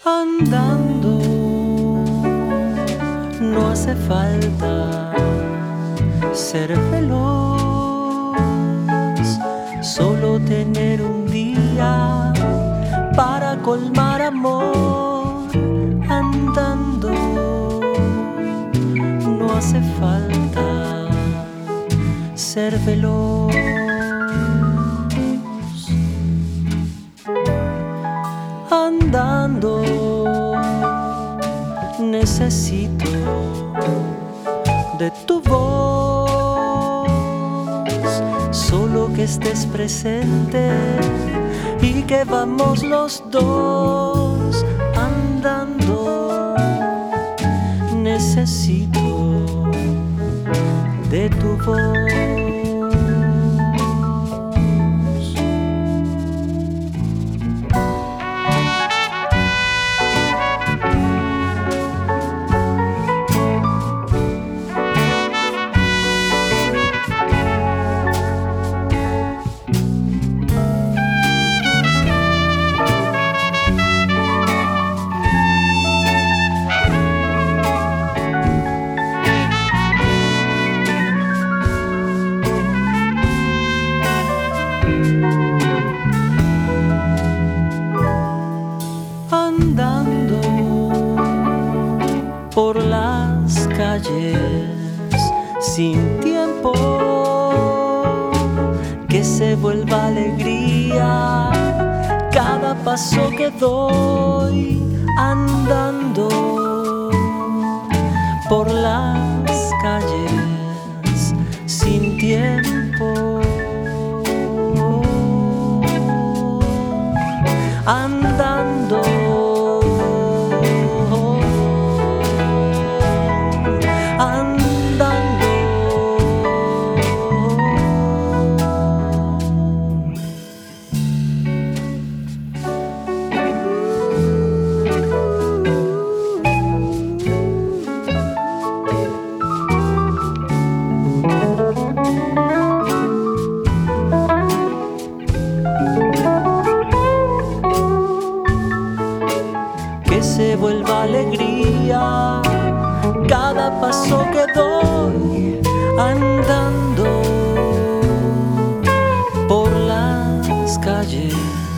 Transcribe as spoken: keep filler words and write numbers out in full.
Andando no hace falta ser veloz, solo tener un día para colmar amor. Andando no hace falta ser veloz. Andando necesito de tu voz, solo que estés presente y que vamos los dos. Andando necesito de tu voz. Andando por las calles sin tiempo, que se vuelva alegría cada paso que doy. Andando por las calles sin tiempo, andando se vuelva alegría cada paso que doy. Andando por las calles